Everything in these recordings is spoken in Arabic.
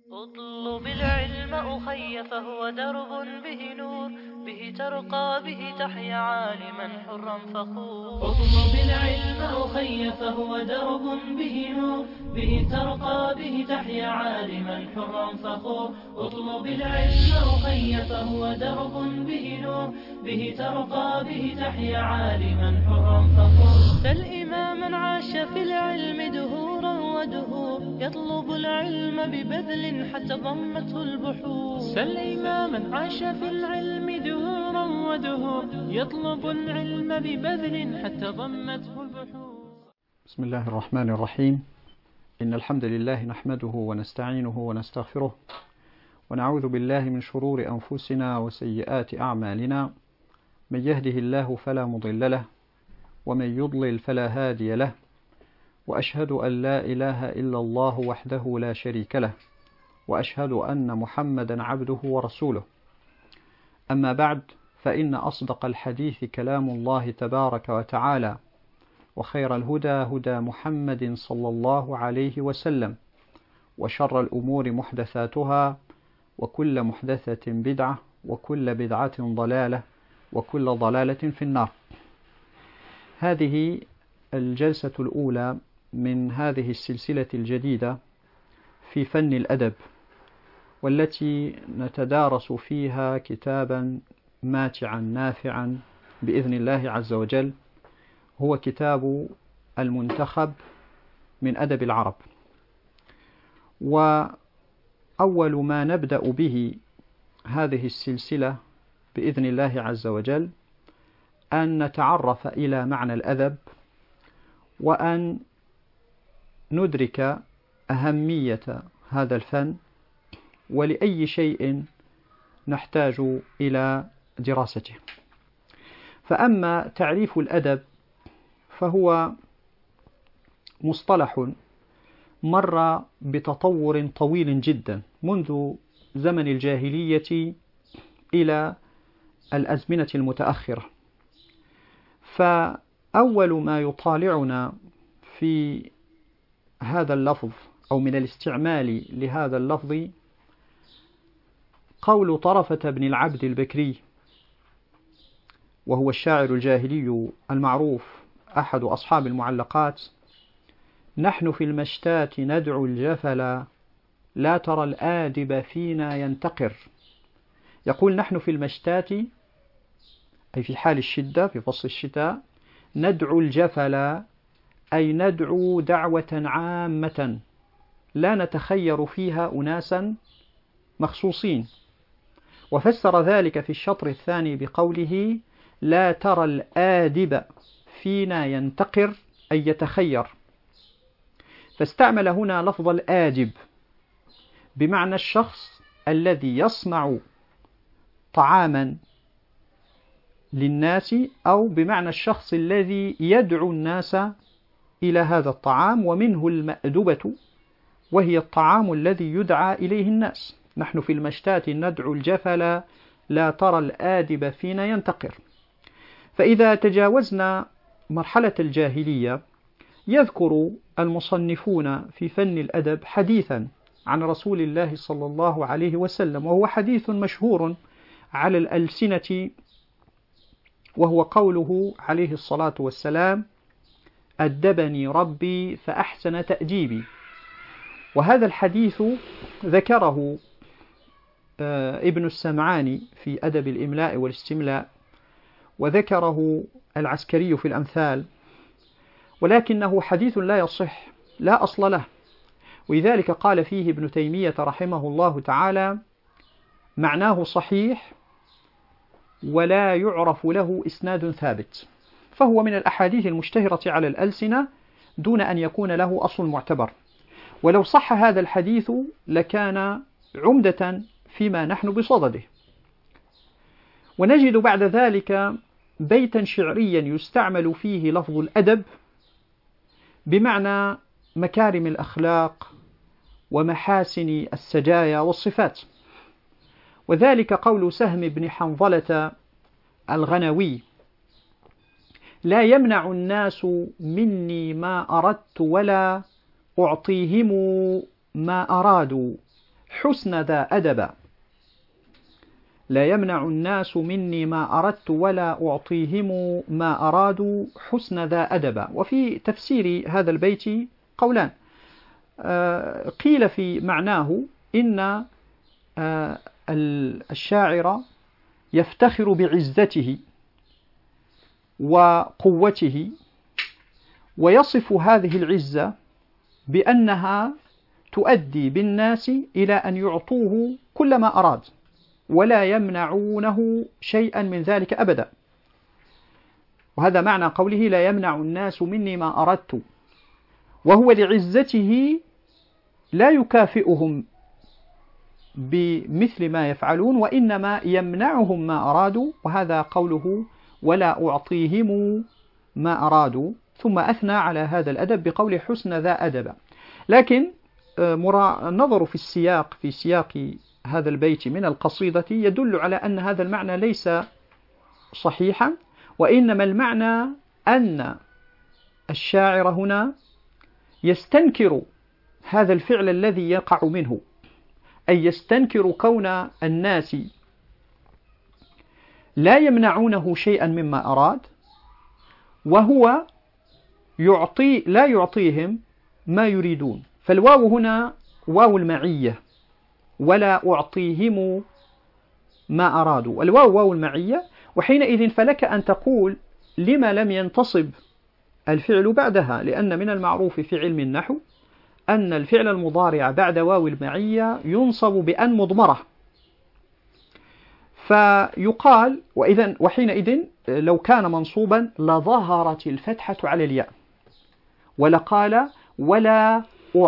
اطلب العلم أخي فهو درب به نور، به ترقى به تحيا عالما حرا فخور. اطلب العلم أخي فهو درب به نور، به ترقى به تحيا عالما حرا فخور. اطلب العلم أخي فهو درب به نور، به ترقى به تحيا عالما حرا فخور. سل إماما عاش في العلم دهورا ودهور، يطلب العلم ببذل حتى ضمته البحور. سل إماما عاش في العلم دهورا ودهور، يطلب العلم ببذل حتى ضمته البحور. بسم الله الرحمن الرحيم. إن الحمد لله نحمده ونستعينه ونستغفره، ونعوذ بالله من شرور أنفسنا وسيئات أعمالنا. من يهده الله فلا مضل له، ومن يضلل فلا هادي له، وأشهد أن لا إله إلا الله وحده لا شريك له، وأشهد أن محمدا عبده ورسوله. أما بعد، فإن أصدق الحديث كلام الله تبارك وتعالى، وخير الهدى هدى محمد صلى الله عليه وسلم، وشر الأمور محدثاتها، وكل محدثة بدعة، وكل بدعة ضلالة، وكل ضلالة في النار. هذه الجلسة الأولى من هذه السلسلة الجديدة في فن الأدب، والتي نتدارس فيها كتابا ماتعا نافعا بإذن الله عز وجل، هو كتاب المنتخب من أدب العرب. وأول ما نبدأ به هذه السلسلة بإذن الله عز وجل أن نتعرف إلى معنى الأدب، وأن ندرك أهمية هذا الفن، ولأي شيء نحتاج إلى دراسته. فأما تعريف الأدب فهو مصطلح مر بتطور طويل جدا منذ زمن الجاهلية إلى الأزمنة المتأخرة. فأول ما يطالعنا في هذا اللفظ أو من الاستعمال لهذا اللفظ قول طرفة بن العبد البكري، وهو الشاعر الجاهلي المعروف أحد أصحاب المعلقات: نحن في المشتات ندعو الجفلا، لا ترى الآدب فينا ينتقر. يقول: نحن في المشتات، أي في حال الشدة، في فصل الشتاء، ندعو الجفلا، أي ندعو دعوة عامة لا نتخير فيها أناسا مخصوصين. وفسر ذلك في الشطر الثاني بقوله: لا ترى الآدب فينا ينتقر، أي يتخير. فاستعمل هنا لفظ الآدب بمعنى الشخص الذي يصنع طعاما للناس، أو بمعنى الشخص الذي يدعو الناس إلى هذا الطعام، ومنه المأدبة، وهي الطعام الذي يدعى إليه الناس. نحن في المشتات ندعو الجفلا، لا ترى الآدب فينا ينتقر. فإذا تجاوزنا مرحلة الجاهلية، يذكر المصنفون في فن الأدب حديثا عن رسول الله صلى الله عليه وسلم، وهو حديث مشهور على الألسنة، وهو قوله عليه الصلاة والسلام: أدبني ربي فأحسن تأديبي. وهذا الحديث ذكره ابن السمعاني في أدب الإملاء والاستملاء، وذكره العسكري في الأمثال، ولكنه حديث لا يصح، لا أصل له. ولذلك قال فيه ابن تيمية رحمه الله تعالى: معناه صحيح ولا يعرف له إسناد ثابت. فهو من الأحاديث المشتهرة على الألسنة دون أن يكون له أصل معتبر. ولو صح هذا الحديث لكان عمدة فيما نحن بصدده. ونجد بعد ذلك بيتا شعريا يستعمل فيه لفظ الأدب بمعنى مكارم الأخلاق ومحاسن السجايا والصفات، وذلك قول سهم بن حنظلة الغنوي: لا يمنع الناس مني ما أردت، ولا أعطيهم ما أرادوا، حسن ذا أدب، لا يمنع الناس مني ما أردت ولا أعطيهم ما أرادوا حسن ذا أدب. وفي تفسير هذا البيت قولان، قيل في معناه إن الشاعر يفتخر بعزته وقوته، ويصف هذه العزة بأنها تؤدي بالناس إلى أن يعطوه كل ما أراد ولا يمنعونه شيئا من ذلك أبدا. وهذا معنى قوله لا يمنع الناس مني ما أردت، وهو لعزته لا يكافئهم بمثل ما يفعلون، وإنما يمنعهم ما أرادوا، وهذا قوله ولا أعطيهم ما أرادوا، ثم أثنى على هذا الأدب بقول حسن ذا أدب. لكن النظر في السياق، في سياق هذا البيت من القصيدة، يدل على أن هذا المعنى ليس صحيحا، وإنما المعنى أن الشاعر هنا يستنكر هذا الفعل الذي يقع منه، أي يستنكر كون الناس لا يمنعونه شيئا مما أراد، وهو لا يعطيهم ما يريدون. فالواو هنا واو المعية، ولا أعطيهم ما أرادوا، الواو واو المعية. وحينئذ فلك أن تقول لما لم ينتصب الفعل بعدها، لأن من المعروف في علم النحو أن الفعل المضارع بعد واو المعية ينصب بأن مضمرة، فيقال وحينئذ لو كان منصوبا لظهرت الفتحة على الياء، ولقال ولا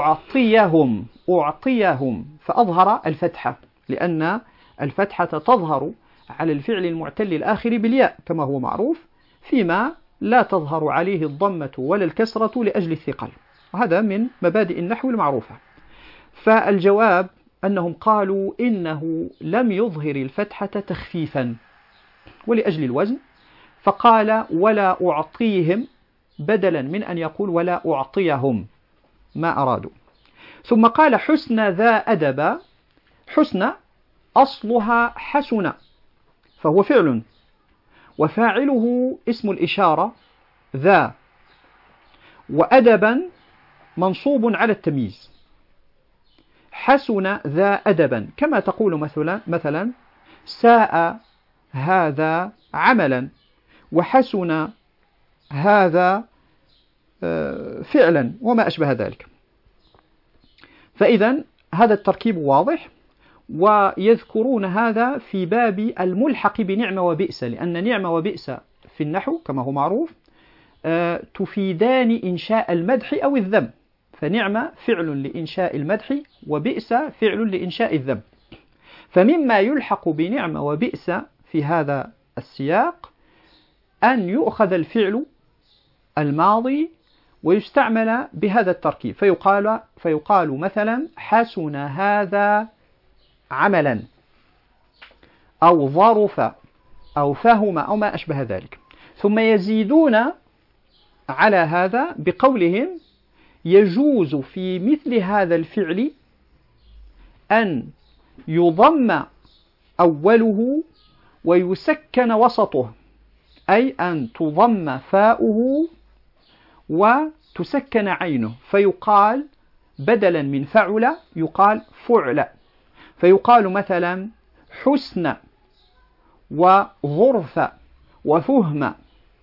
أعطيهم فأظهر الفتحة، لأن الفتحة تظهر على الفعل المعتل الآخر بالياء كما هو معروف، فيما لا تظهر عليه الضمة ولا الكسرة لأجل الثقل، وهذا من مبادئ النحو المعروفة. فالجواب أنهم قالوا إنه لم يظهر الفتحة تخفيفا ولأجل الوزن، فقال ولا أعطيهم بدلا من أن يقول ولا أعطيهم ما أرادوا. ثم قال حسن ذا أدب. حسن أصلها حسن، فهو فعل، وفاعله اسم الإشارة ذا، وأدبا منصوب على التمييز. حسن ذا أدبا، كما تقول مثلا ساء هذا عملا، وحسن هذا فعلا، وما أشبه ذلك. فإذا هذا التركيب واضح، ويذكرون هذا في باب الملحق بنعمة وبئس، لأن نعمة وبئس في النحو كما هو معروف تفيدان إنشاء المدح أو الذم، فنعمة فعل لإنشاء المدح، وبئس فعل لإنشاء الذم. فمما يلحق بنعمة وبئس في هذا السياق أن يؤخذ الفعل الماضي ويستعمل بهذا التركيب، فيقال مثلا حسن هذا عملا، أو ظرف، أو فهم، أو ما أشبه ذلك. ثم يزيدون على هذا بقولهم يجوز في مثل هذا الفعل أن يضم أوله ويسكن وسطه، أي أن تضم فاؤه وتسكن عينه، فيقال بدلا من فعل يقال فعل، فيقال مثلا حسن وظرف وفهم،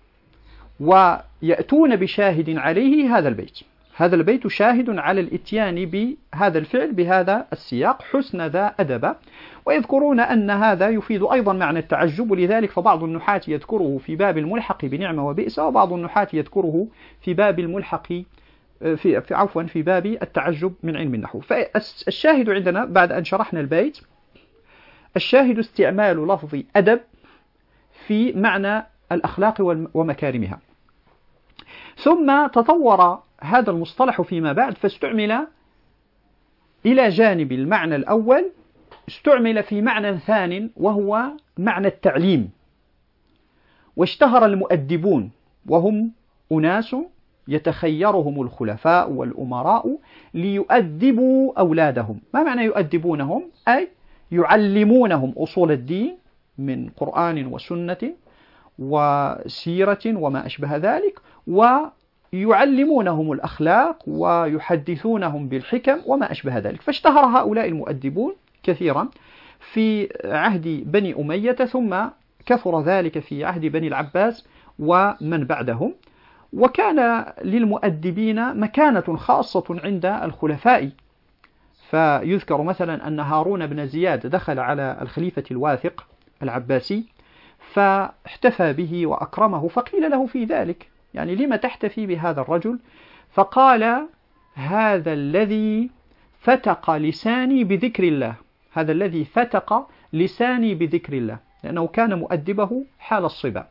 ويأتون بشاهد عليه هذا البيت. هذا البيت شاهد على الاتيان بهذا الفعل بهذا السياق حسن ذا أدب. ويذكرون أن هذا يفيد أيضا معنى التعجب، ولذلك فبعض النحاة يذكره في باب الملحق بنعمة وبئس، وبعض النحاة يذكره في باب الملحق في باب التعجب من علم النحو. فالشاهد عندنا بعد أن شرحنا البيت، الشاهد استعمال لفظ أدب في معنى الأخلاق ومكارمها. ثم تطور هذا المصطلح فيما بعد، فاستعمل إلى جانب المعنى الأول استعمل في معنى ثان، وهو معنى التعليم. واشتهر المؤدبون، وهم أناس يتخيرهم الخلفاء والأمراء ليؤدبوا أولادهم. ما معنى يؤدبونهم؟ أي يعلمونهم أصول الدين من قرآن وسنة وسيرة وما أشبه ذلك، ويعلمونهم الأخلاق ويحدثونهم بالحكم وما أشبه ذلك. فاشتهر هؤلاء المؤدبون كثيرا في عهد بني أمية، ثم كثر ذلك في عهد بني العباس ومن بعدهم. وكان للمؤدبين مكانة خاصة عند الخلفاء، فيذكر مثلا أن هارون بن زياد دخل على الخليفة الواثق العباسي فاحتفى به وأكرمه، فقيل له في ذلك يعني لما تحتفي بهذا الرجل؟ فقال: هذا الذي فتق لساني بذكر الله، هذا الذي فتق لساني بذكر الله، لأنه كان مؤدبه حال الصبا.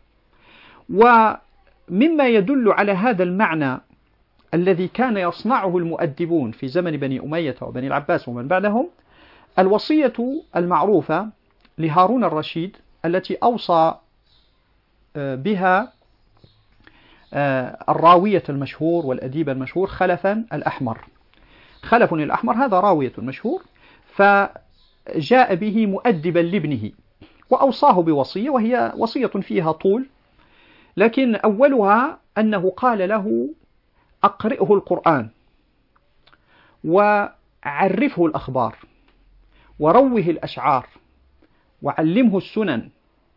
ومما يدل على هذا المعنى الذي كان يصنعه المؤدبون في زمن بني أمية وبني العباس ومن بعدهم الوصية المعروفة لهارون الرشيد التي أوصى بها الراوية المشهور والأديب المشهور خلفا الأحمر. خلف الأحمر هذا راوية مشهور، فجاء به مؤدبا لابنه وأوصاه بوصية، وهي وصية فيها طول، لكن أولها أنه قال له: أقرئه القرآن وعرفه الأخبار وروه الأشعار وعلمه السنن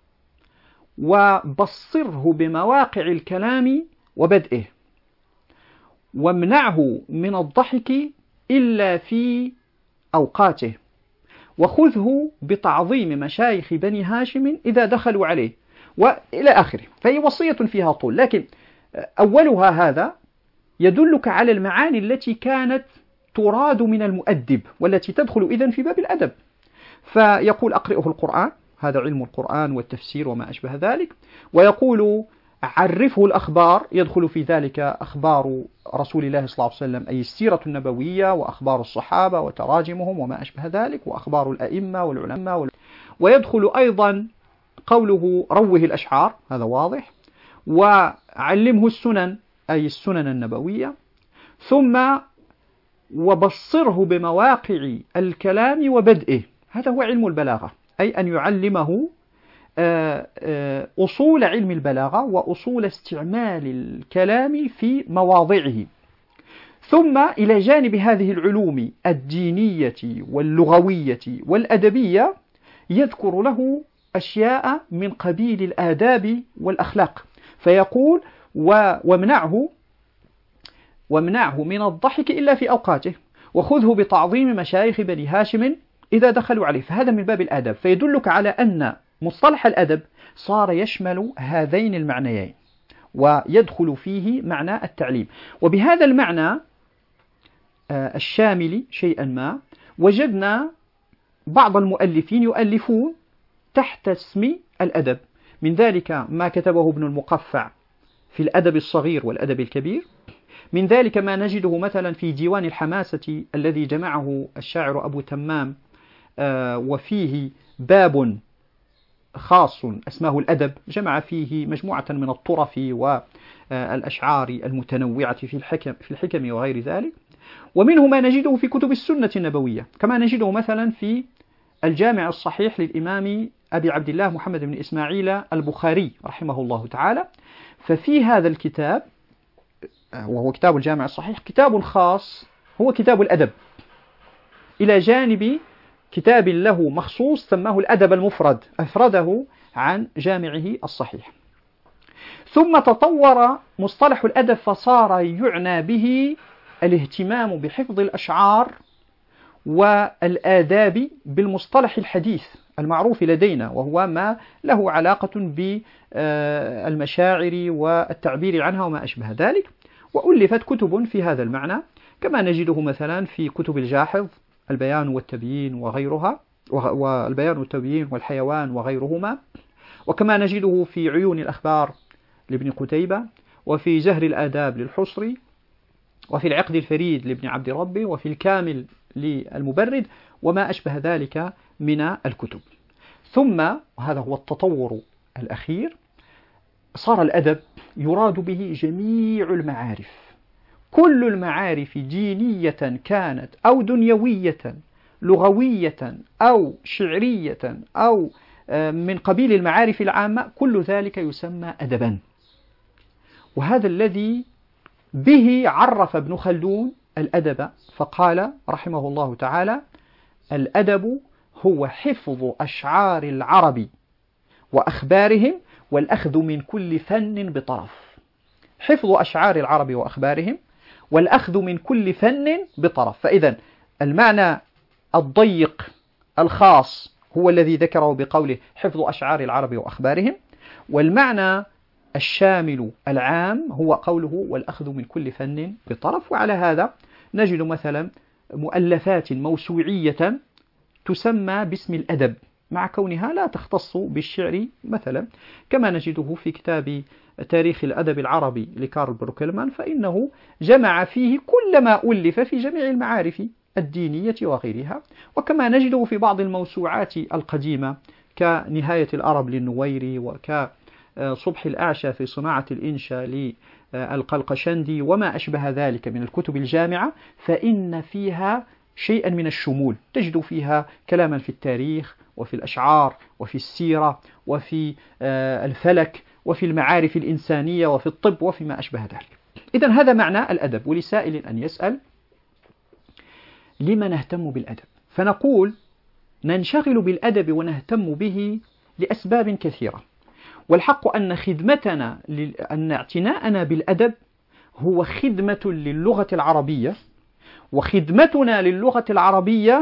وبصره بمواقع الكلام وبدئه، وامنعه من الضحك إلا في أوقاته، وخذه بتعظيم مشايخ بني هاشم إذا دخلوا عليه، وإلى آخره. فهي وصية فيها طول، لكن أولها هذا يدلك على المعاني التي كانت تراد من المؤدب والتي تدخل إذن في باب الأدب. فيقول: أقرئه القرآن، هذا علم القرآن والتفسير وما أشبه ذلك. ويقول: عرفه الأخبار، يدخل في ذلك أخبار رسول الله صلى الله عليه وسلم، أي السيرة النبوية وأخبار الصحابة وتراجمهم وما أشبه ذلك، وأخبار الأئمة والعلماء ويدخل أيضا قوله: روه الأشعار، هذا واضح، وعلمه السنن، أي السنن النبوية، ثم وبصره بمواقع الكلام وبدئه، هذا هو علم البلاغة، أي أن يعلمه أصول علم البلاغة وأصول استعمال الكلام في مواضعه. ثم إلى جانب هذه العلوم الدينية واللغوية والأدبية يذكر له أشياء من قبيل الآداب والأخلاق، فيقول: وامنعه من الضحك إلا في أوقاته، وخذه بتعظيم مشايخ بني هاشم إذا دخلوا عليه. فهذا من باب الآداب، فيدلك على أن مصطلح الأدب صار يشمل هذين المعنيين ويدخل فيه معنى التعليم. وبهذا المعنى الشامل شيئا ما وجدنا بعض المؤلفين يؤلفون تحت اسم الأدب، من ذلك ما كتبه ابن المقفع في الأدب الصغير والأدب الكبير، من ذلك ما نجده مثلا في ديوان الحماسة الذي جمعه الشاعر أبو تمام، وفيه باب خاص اسمه الأدب، جمع فيه مجموعة من الطرف والأشعار المتنوعة في الحكم وغير ذلك. ومنه ما نجده في كتب السنة النبوية، كما نجده مثلا في الجامع الصحيح للإمام أبي عبد الله محمد بن إسماعيل البخاري رحمه الله تعالى. ففي هذا الكتاب، وهو كتاب الجامع الصحيح، كتاب خاص هو كتاب الأدب، إلى جانب كتاب له مخصوص سماه الأدب المفرد، أفرده عن جامعه الصحيح. ثم تطور مصطلح الأدب فصار يعنى به الاهتمام بحفظ الأشعار والآداب بالمصطلح الحديث المعروف لدينا، وهو ما له علاقة بالمشاعر والتعبير عنها وما أشبه ذلك. وألفت كتب في هذا المعنى، كما نجده مثلا في كتب الجاحظ البيان والتبيين وغيرها، والبيان والتبيين والحيوان وغيرهما، وكما نجده في عيون الأخبار لابن قتيبة، وفي زهر الآداب للحصري، وفي العقد الفريد لابن عبد ربه، وفي الكامل للمبرد، وما أشبه ذلك من الكتب. ثم وهذا هو التطور الأخير، صار الأدب يراد به جميع المعارف كل المعارف دينية كانت أو دنيوية لغوية أو شعرية أو من قبيل المعارف العامة، كل ذلك يسمى أدبا. وهذا الذي به عرف ابن خلدون الأدب، فقال رحمه الله تعالى: الأدب هو حفظ أشعار العرب وأخبارهم والأخذ من كل فن بطرف. حفظ أشعار العرب وأخبارهم والأخذ من كل فن بطرف. فإذا المعنى الضيق الخاص هو الذي ذكره بقوله حفظ أشعار العرب وأخبارهم، والمعنى الشامل العام هو قوله والأخذ من كل فن بطرف. وعلى هذا نجد مثلا مؤلفات موسوعية تسمى باسم الأدب مع كونها لا تختص بالشعر مثلا، كما نجده في كتاب تاريخ الأدب العربي لكارل بروكلمان، فإنه جمع فيه كل ما ألف في جميع المعارف الدينية وغيرها. وكما نجده في بعض الموسوعات القديمة كنهاية الأرب للنويري وكصبح الأعشى في صناعة الإنشاء للقلقشندي وما أشبه ذلك من الكتب الجامعة، فإن فيها شيئا من الشمول، تجد فيها كلاما في التاريخ وفي الأشعار وفي السيرة وفي الفلك وفي المعارف الإنسانية وفي الطب وفي ما أشبه ذلك. إذن هذا معنى الأدب. ولسائل أن يسأل: لما نهتم بالأدب؟ فنقول ننشغل بالأدب ونهتم به لأسباب كثيرة، والحق أن خدمتنا أن اعتناءنا بالأدب هو خدمة للغة العربية، وخدمتنا للغة العربية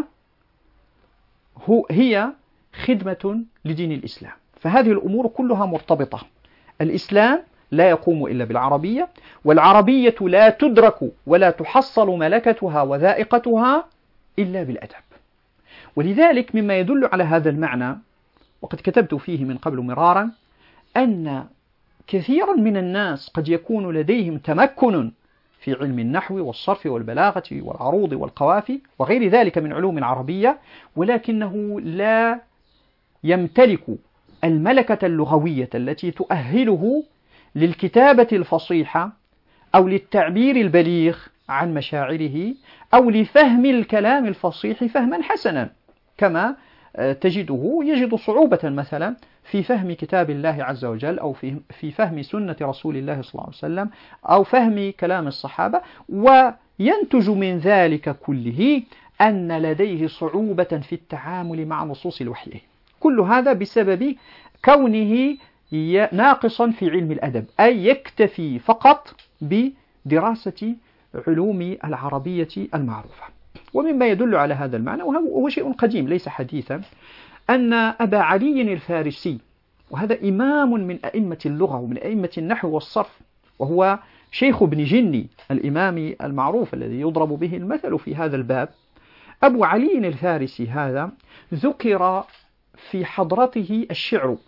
هي خدمة لدين الإسلام. فهذه الأمور كلها مرتبطة. الإسلام لا يقوم إلا بالعربية، والعربية لا تدرك ولا تحصل ملكتها وذائقتها إلا بالأدب. ولذلك مما يدل على هذا المعنى، وقد كتبت فيه من قبل مرارا، أن كثيرا من الناس قد يكون لديهم تمكن في علم النحو والصرف والبلاغة والعروض والقوافي وغير ذلك من علوم العربية، ولكنه لا يمتلك الملكة اللغوية التي تؤهله للكتابة الفصيحة أو للتعبير البليغ عن مشاعره أو لفهم الكلام الفصيح فهما حسنا، كما تجده يجد صعوبة مثلا في فهم كتاب الله عز وجل أو في فهم سنة رسول الله صلى الله عليه وسلم أو فهم كلام الصحابة، وينتج من ذلك كله أن لديه صعوبة في التعامل مع نصوص الوحي. كل هذا بسبب كونه ناقصا في علم الأدب، أي يكتفي فقط بدراسة علوم العربية المعروفة. ومما يدل على هذا المعنى، وهو شيء قديم ليس حديثا، أن أبا علي الفارسي، وهذا إمام من أئمة اللغة ومن أئمة النحو والصرف، وهو شيخ ابن جني الإمام المعروف الذي يضرب به المثل في هذا الباب، أبو علي الفارسي هذا ذكر في حضرته الشعر،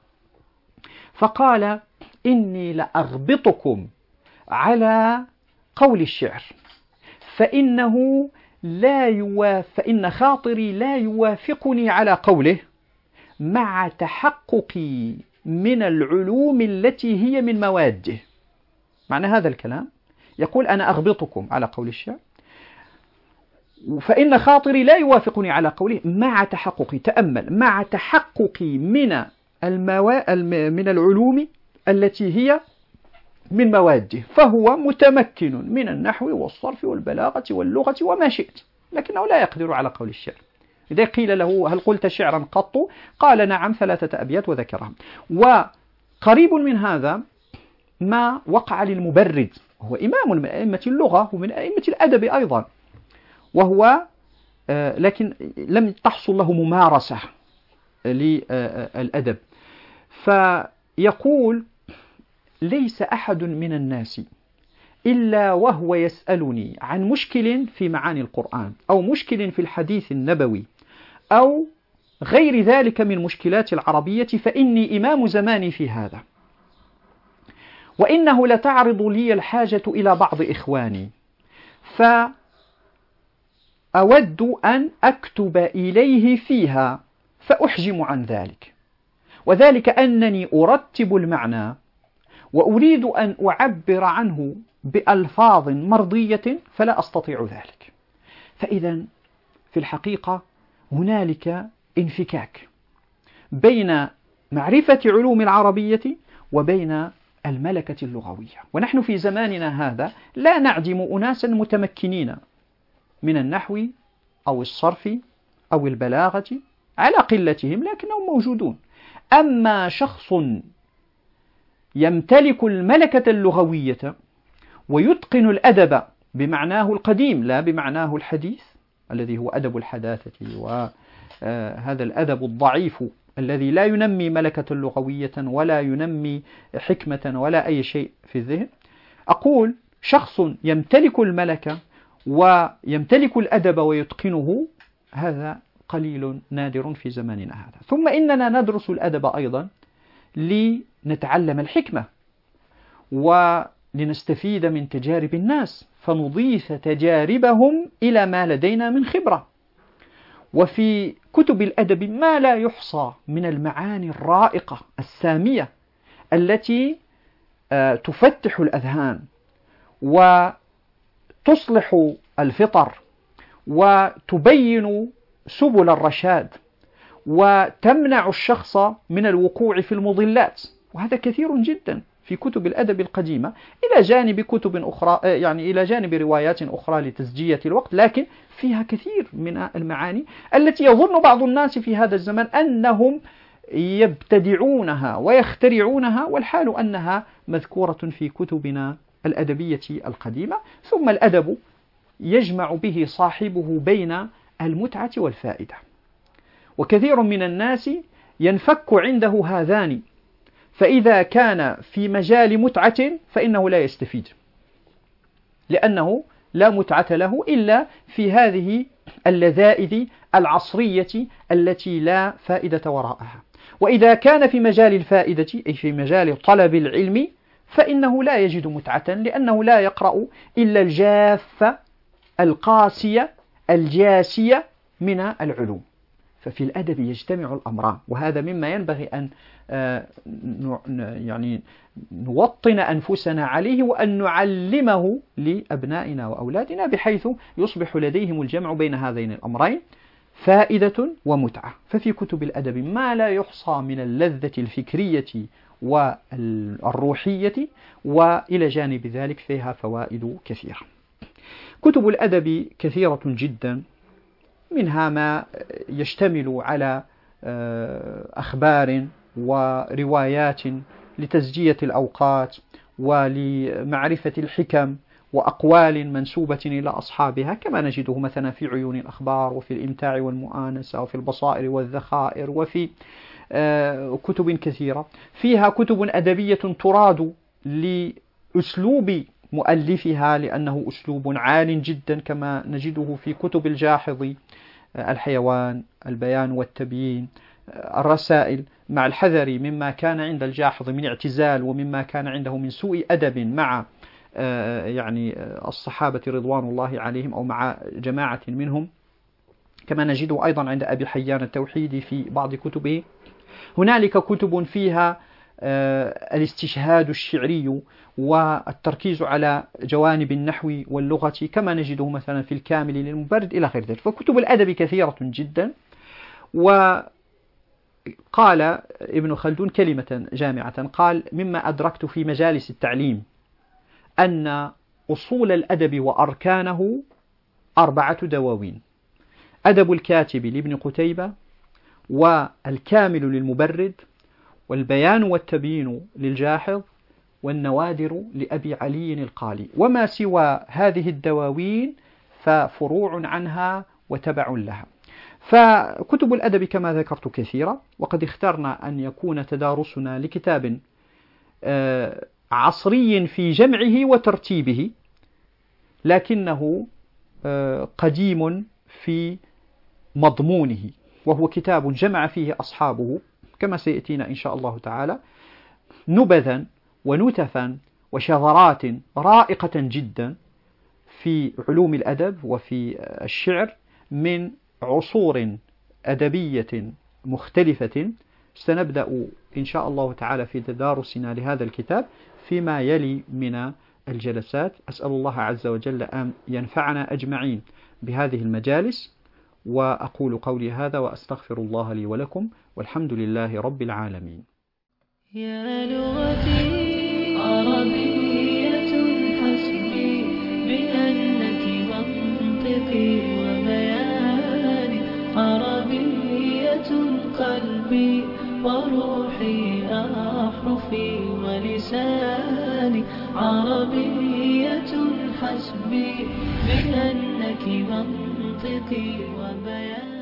فقال: إني لأغبطكم على قول الشعر فإن خاطري لا يوافقني على قوله مع تحققي من العلوم التي هي من مواده. معنى هذا الكلام يقول: أنا أغبطكم على قول الشعر فإن خاطري لا يوافقني على قوله مع تحققي، تأمل، مع تحققي من العلوم التي هي من مواده، فهو متمكن من النحو والصرف والبلاغة واللغة وما شئت، لكنه لا يقدر على قول الشعر. إذا قيل له: هل قلت شعرا قط؟ قال: نعم، 3 أبيات وذكرهم. وقريب من هذا ما وقع للمبرد، وهو إمام من أئمة اللغة ومن أئمة الأدب أيضا، وهو لكن لم تحصل له ممارسة للأدب، فيقول: ليس أحد من الناس إلا وهو يسألني عن مشكل في معاني القرآن أو مشكل في الحديث النبوي أو غير ذلك من مشكلات العربية، فإني إمام زماني في هذا، وإنه لتعرض لي الحاجة إلى بعض إخواني، فأود أن أكتب إليه فيها فأحجم عن ذلك، وذلك أنني أرتب المعنى وأريد أن أعبر عنه بألفاظ مرضية فلا أستطيع ذلك. فإذا في الحقيقة هنالك انفكاك بين معرفة علوم العربية وبين الملكة اللغوية. ونحن في زماننا هذا لا نعدم أناسا متمكنين من النحو أو الصرف أو البلاغة على قلتهم، لكنهم موجودون. أما شخص يمتلك الملكة اللغوية ويتقن الأدب بمعناه القديم لا بمعناه الحديث الذي هو أدب الحداثة، وهذا الأدب الضعيف الذي لا ينمي ملكة لغوية ولا ينمي حكمة ولا أي شيء في الذهن، أقول شخص يمتلك الملكة ويمتلك الأدب ويتقنه، هذا قليل نادر في زماننا هذا. ثم إننا ندرس الأدب أيضا لنتعلم الحكمة ولنستفيد من تجارب الناس، فنضيف تجاربهم إلى ما لدينا من خبرة. وفي كتب الأدب ما لا يحصى من المعاني الرائقة السامية التي تفتح الأذهان وتصلح الفطر وتبين سبل الرشاد وتمنع الشخص من الوقوع في المضلات، وهذا كثير جدا في كتب الأدب القديمة، إلى جانب كتب أخرى يعني إلى جانب روايات أخرى لتسجية الوقت، لكن فيها كثير من المعاني التي يظن بعض الناس في هذا الزمن أنهم يبتدعونها ويخترعونها، والحال أنها مذكورة في كتبنا الأدبية القديمة. ثم الأدب يجمع به صاحبه بين المتعة والفائدة، وكثير من الناس ينفك عنده هذان، فإذا كان في مجال متعة فإنه لا يستفيد، لأنه لا متعة له إلا في هذه اللذائذ العصرية التي لا فائدة وراءها. وإذا كان في مجال الفائدة أي في مجال طلب العلم فإنه لا يجد متعة، لأنه لا يقرأ إلا الجافة القاسية الجاسية من العلوم. ففي الأدب يجتمع الأمران، وهذا مما ينبغي أن يعني نوطن أنفسنا عليه وأن نعلمه لأبنائنا وأولادنا، بحيث يصبح لديهم الجمع بين هذين الأمرين، فائدة ومتعة. ففي كتب الأدب ما لا يحصى من اللذة الفكرية والروحية، وإلى جانب ذلك فيها فوائد كثيرة. كتب الأدب كثيرة جدا، منها ما يشتمل على أخبار وروايات لتزجية الأوقات ولمعرفة الحكم وأقوال منسوبة إلى أصحابها، كما نجده مثلا في عيون الأخبار وفي الإمتاع والمؤانسة وفي البصائر والذخائر وفي كتب كثيرة. فيها كتب أدبية تراد لأسلوب مؤلفها لأنه أسلوب عال جدا، كما نجده في كتب الجاحظ، الحيوان، البيان والتبيين، الرسائل، مع الحذر مما كان عند الجاحظ من اعتزال ومما كان عنده من سوء أدب مع يعني الصحابة رضوان الله عليهم أو مع جماعة منهم، كما نجده أيضا عند أبي حيان التوحيدي في بعض كتبه. هنالك كتب فيها الاستشهاد الشعري والتركيز على جوانب النحو واللغة، كما نجده مثلا في الكامل للمبرد إلى غير ذلك. فكتب الأدب كثيرة جدا. وقال ابن خلدون كلمة جامعة، قال: مما أدركت في مجالس التعليم أن أصول الأدب وأركانه 4 دواوين: أدب الكاتب لابن قتيبة، والكامل للمبرد، والبيان والتبيين للجاحظ، والنوادر لأبي علي القالي. وما سوى هذه الدواوين ففروع عنها وتبع لها. فكتب الأدب كما ذكرت كثيرة، وقد اخترنا أن يكون تدارسنا لكتاب عصري في جمعه وترتيبه، لكنه قديم في مضمونه، وهو كتاب جمع فيه أصحابه كما سيأتينا إن شاء الله تعالى نبذا ونتفا وشذرات رائقة جدا في علوم الأدب وفي الشعر من عصور أدبية مختلفة. سنبدأ إن شاء الله تعالى في تدارسنا لهذا الكتاب فيما يلي من الجلسات. أسأل الله عز وجل أن ينفعنا أجمعين بهذه المجالس، وأقول قولي هذا وأستغفر الله لي ولكم، والحمد لله رب العالمين. يا لغتي عربية حسبي بأنك منطقي وبياني، عربية قلبي وروحي أحرفي ولساني، عربية حسبي بأنك منطقي وبياني.